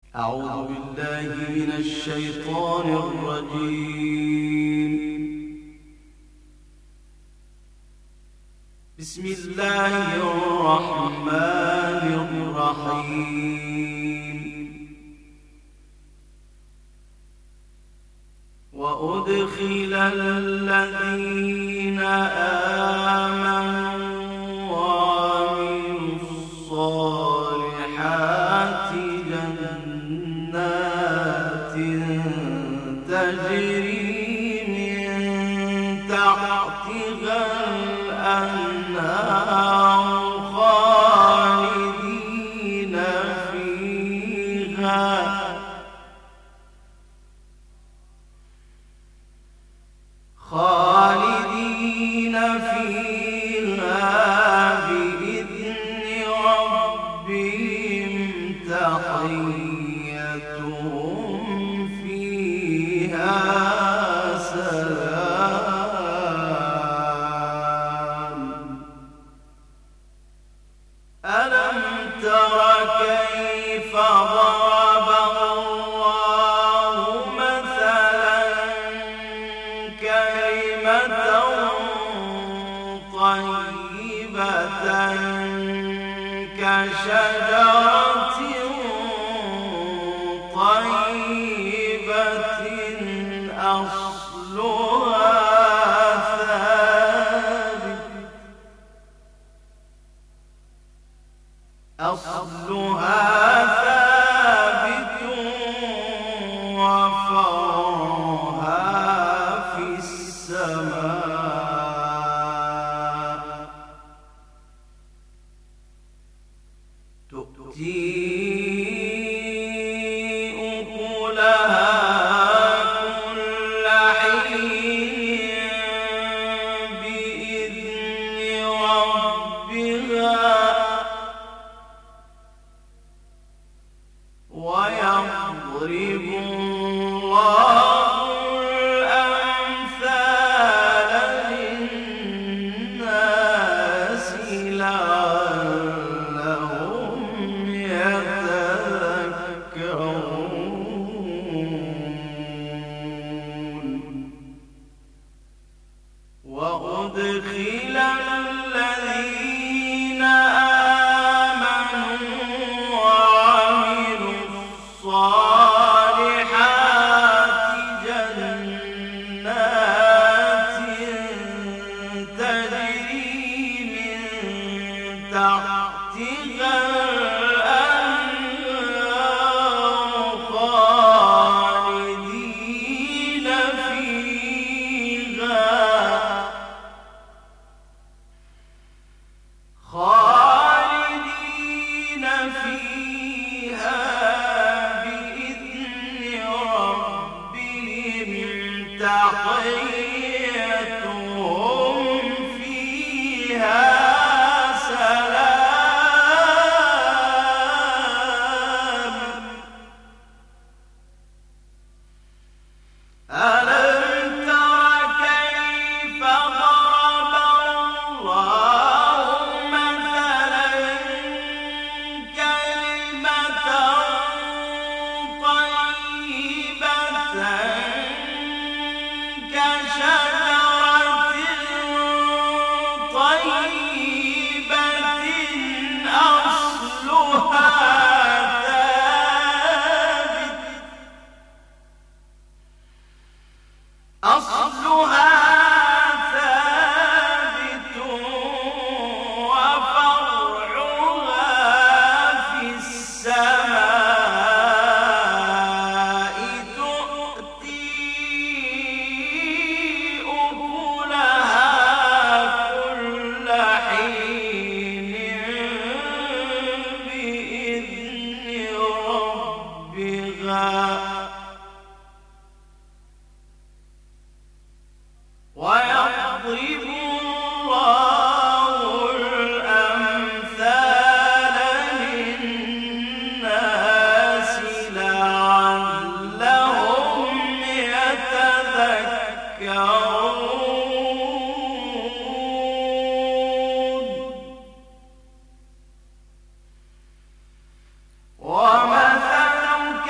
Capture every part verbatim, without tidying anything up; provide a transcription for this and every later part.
أعوذ بالله من الشيطان الرجيم. بسم الله الرحمن الرحيم. وأدخل الذين آمنوا وعملوا الصالحات جنات تجري من تحتها الأنهار خالدين فيها خالدين فيها بإذن ربهم تحيتهم فيها سلام. ألم تر كيف ضرب الله مثلا كلمة طيبة كشجرة طيبة أصلها ثابت أصلها ثابت وفرعها في السماء تؤتي أكلها كل حين بإذن ربها ويضرب الله الأمثال للناس لعلهم يتذكرون. وأدخل الذين آمنوا وعملوا الصالحات جنات تجري من تحتها الأنهار خالدين فيها خالدين فيها بإذن ربهم تحيتهم فيها سلام. ألم تر كيف ضرب الله مثلا كلمة طيبة كشجرة طيبة أصلها ثابت أصلها ثابت وفرعها في السماء تؤتي أكلها كل حين بإذن ربها ويضرب الله الأمثال للناس لعلهم يتذكرون. ومثل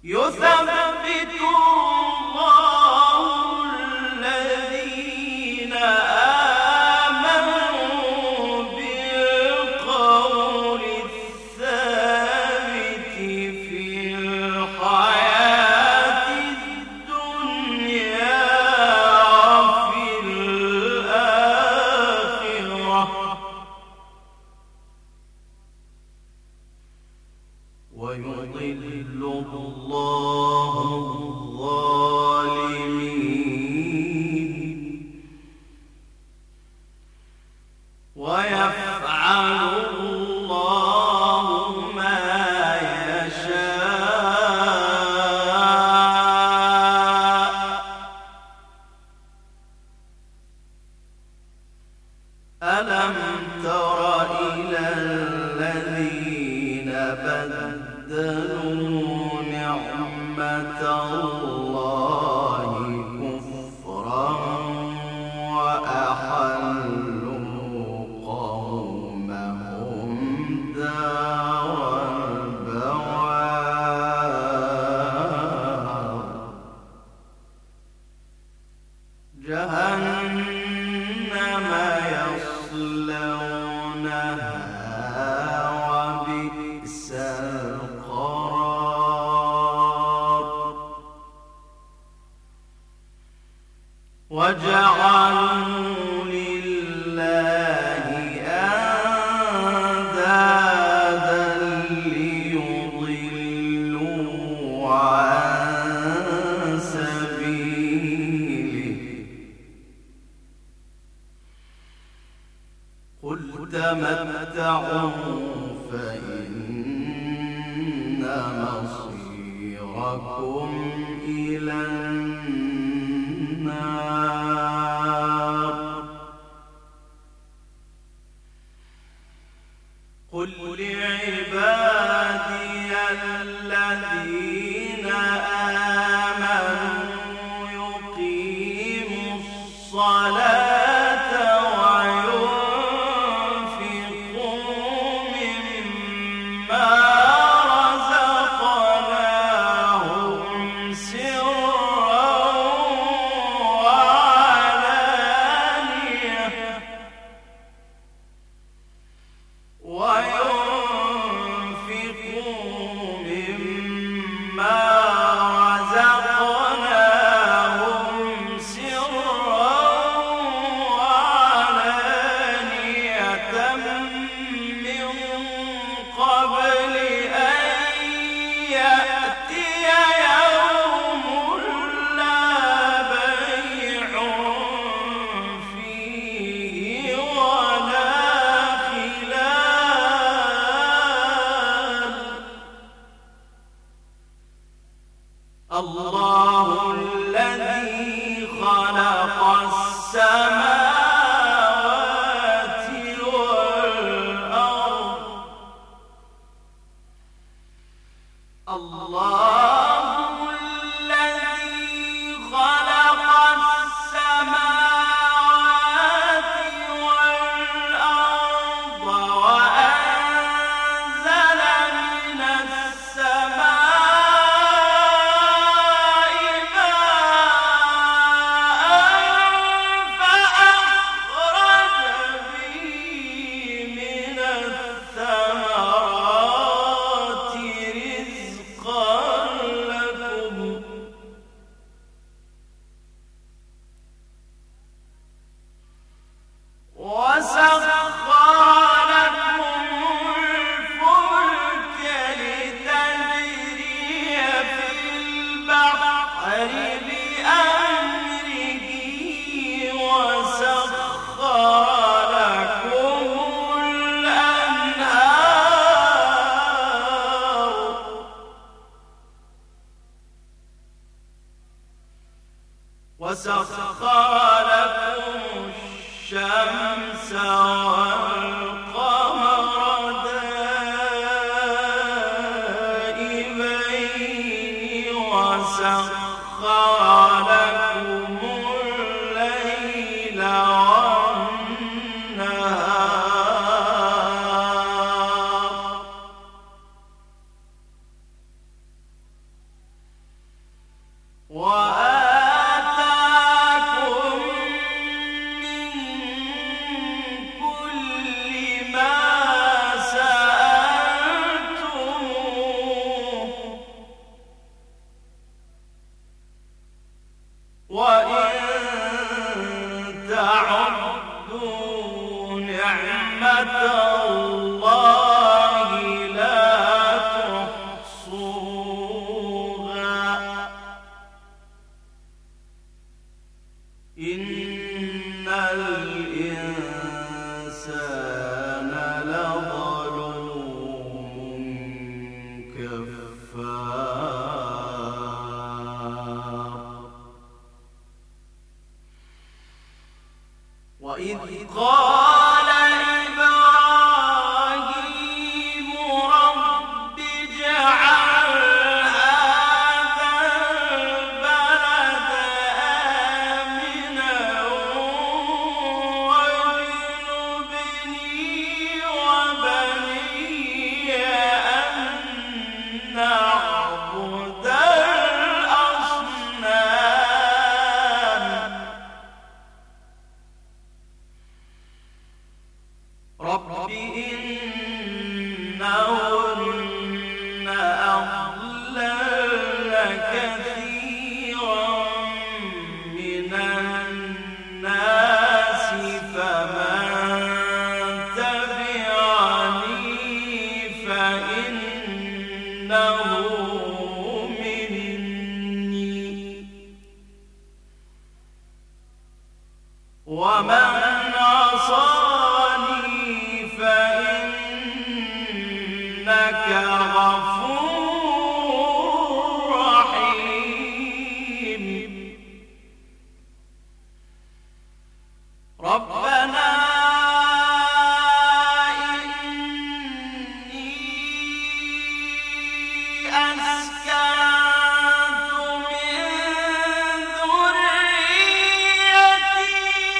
يثبت الله الذين آمنوا بالقول الثابت في الحياة الدنيا وفي الآخرة ويضل الله الظالمين ويفعل الله ما يشاء. ألم تر إلى الذين بدلوا نعمة الله كفرا وأحلوا قومهم دار البوار جهنم يصلونها وبئس القرار وجعلوا لله أندادا ليضلوا عن سبيله قل تمتعوا فإن مصيركم إلى النار قل لعبادي الذين آمنوا يقيموا الصلاة وينفقوا مما رزقناهم سرا وعلانية وينفقوا مما رزقناهم سرا وعلانية من قبل أن يأتي يوم لا بيع فيه ولا خلال الله الذي خلق السماوات والأرض الله الذي خلق السماوات والأرض وأنزل من السماء ماء فأخرج به من الثمرات رزقا لكم وسخر لكم الفلك لتجري في البحر بأمره وسخر لكم الأنهار وسخر لكم الشمس والقمر دائبين وسخر لكم الليل والنهار قال إبراهيم رب اجعل هذا البلد آمنا واجنبني وبني أن نعبد الأصنام رب إنهن أضللن كثيرا من الناس فمن تبعني فإنه مني ومن عصاني فإنك غفور رحيم ربنا إني أسكنت من ذريتي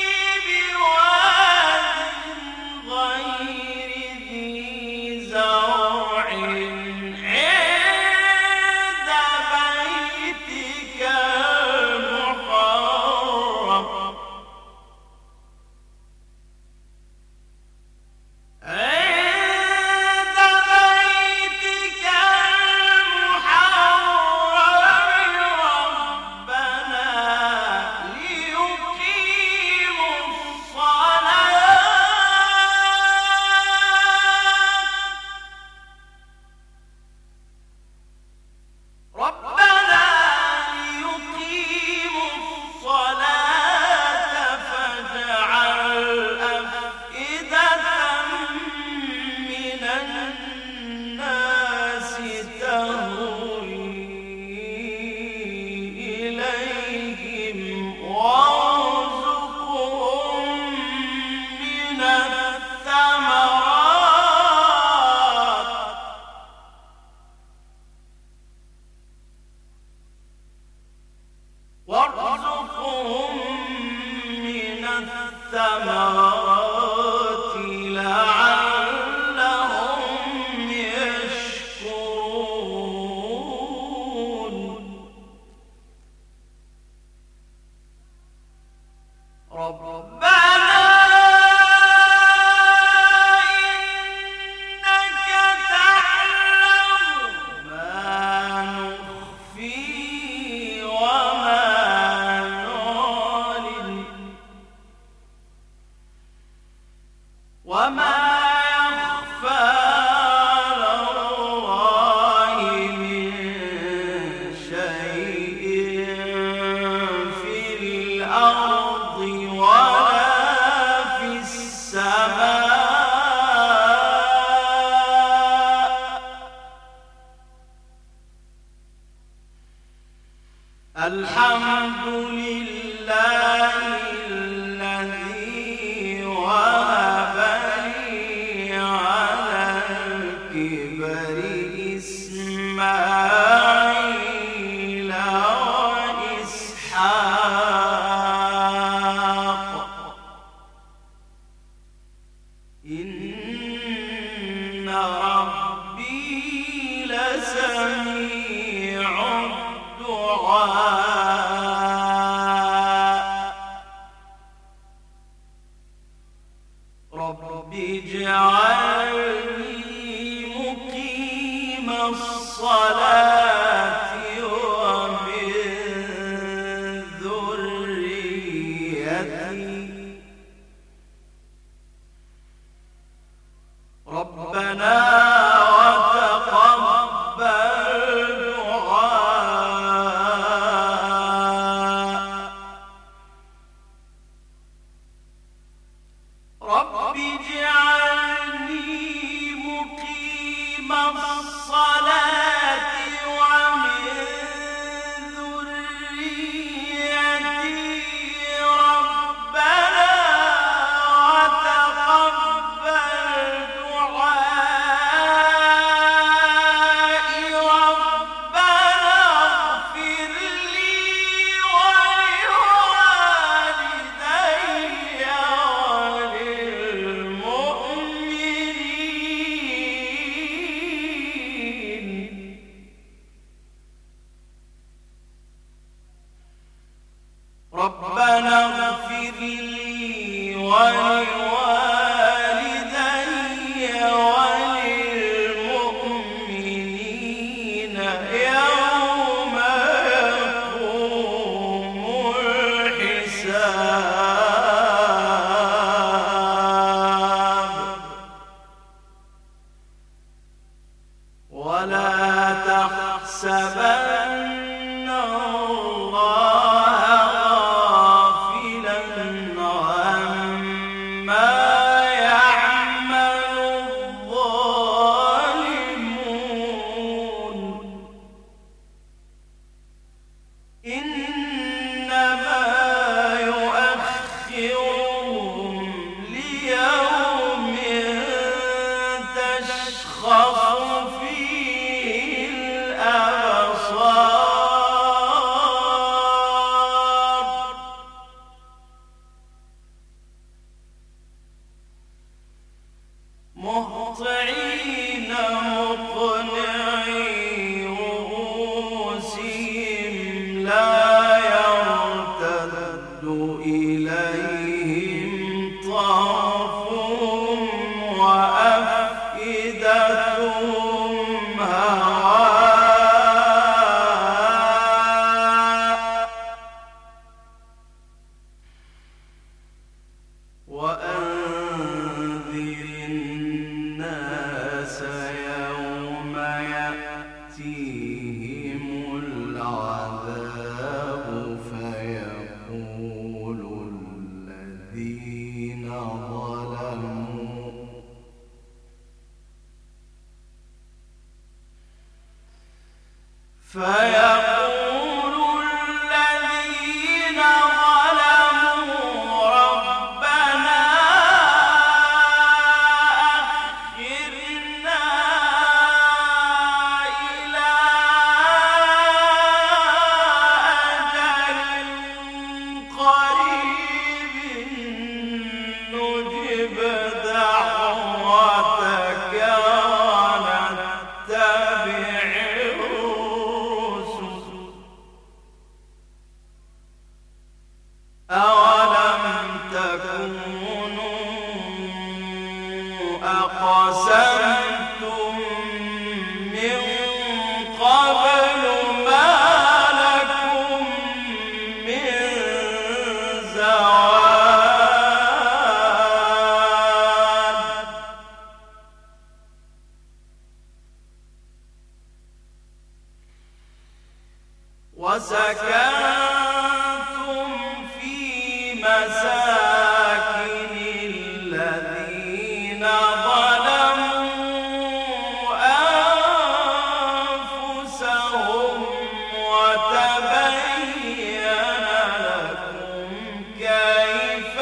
بواد غير ذي زرع عند بيتك المحرم عند بيتك المحرم ربنا ليقيموا الصلاة ربنا ليقيموا الصلاة فاجعل أفئدة من الناس تهوي إليهم وارزقهم من الثمرات وارزقهم من الثمرات لعلهم يشكرون ربنا إنك تعلم ما نخفي وما نعلن وما يخفى على الله من شيء في الأرض ولا في السماء الحمد لله الذي وهب لي على الكبر إسماعيل وإسحاق إن ربي لسميع الدعاء ربنا اغفر لي ولوالدي وللمؤمنين يوم يقوم الحساب ولا تحسبن الله غافلا عما يعمل الظالمون إنما يؤخرهم ليوم تشخص فيه الأبصار مهطعين مقنعي رؤوسهم لا يرتد إليهم طرفهم وأفئدتهم هواء وأنذر الناس يوم يأتيهم العذاب فيقول الذين ظلموا فيقول الذين ظلموا ربنا أخرنا إلى أجل قريب نجب دعوتك ونتبع الرسل أولم تكونوا أقسمتم من قبل ما لكم من زوال وسكنتم في مساكن الذين ظلموا أنفسهم وتبين لكم كيف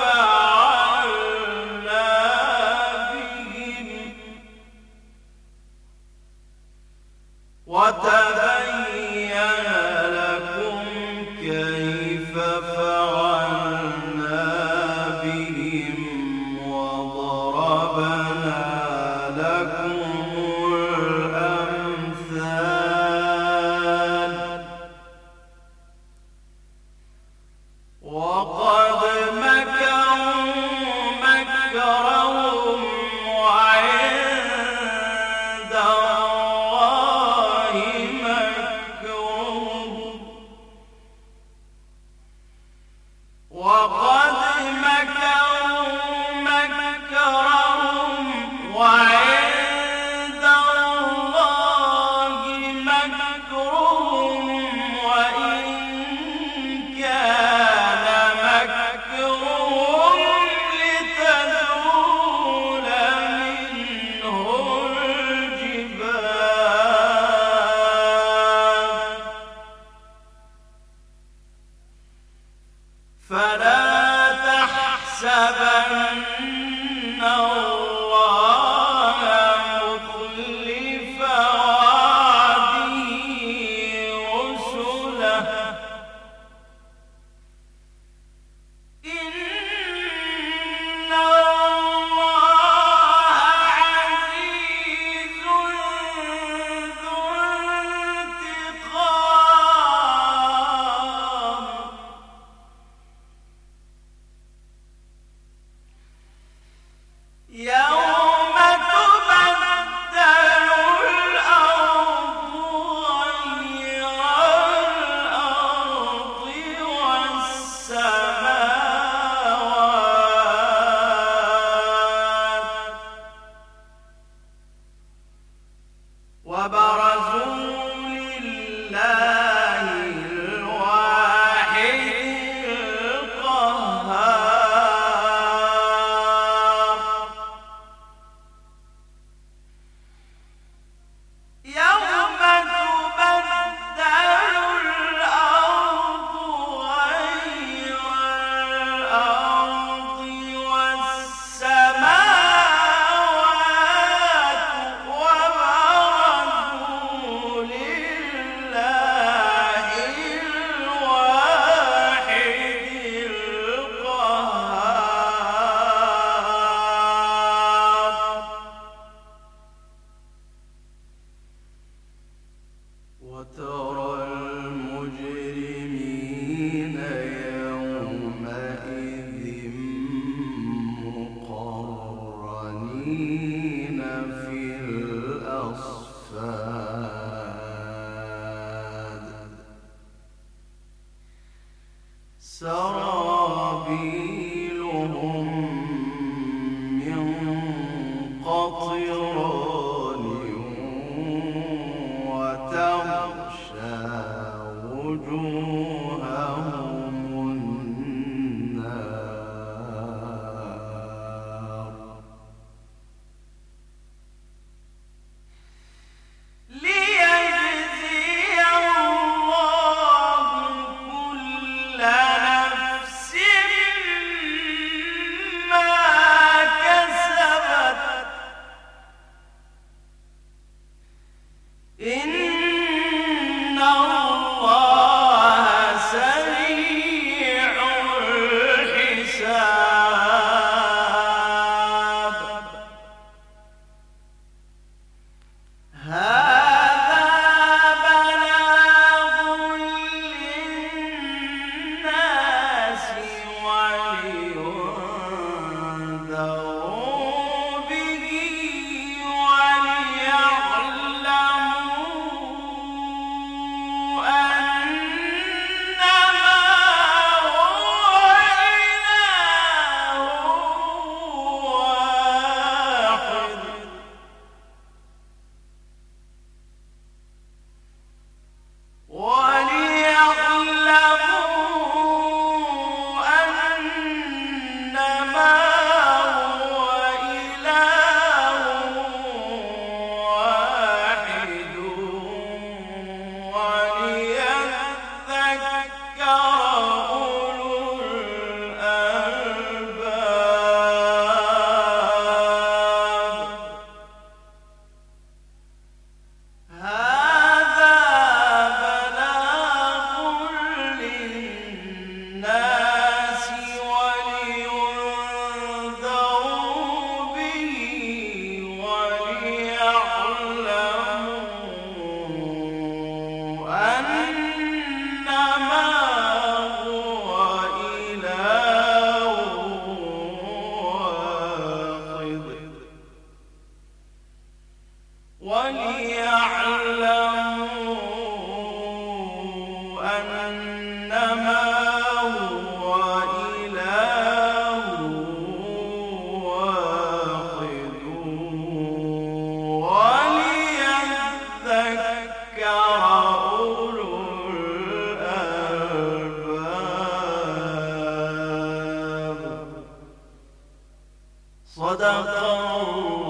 فعلنا بهم وتبين لكم كيف فعلنا بهم وضربنا لكم الأمثال وقد مكروا مكرهم وعند الله مكرهم وقد مكروا مكرهم وعند الله مكرهم وإن كان مكرهم لتزول منه الجبال فلا تحسبن الله مخلف وعده رسله إن الله عزيز ذو انتقام صدق الله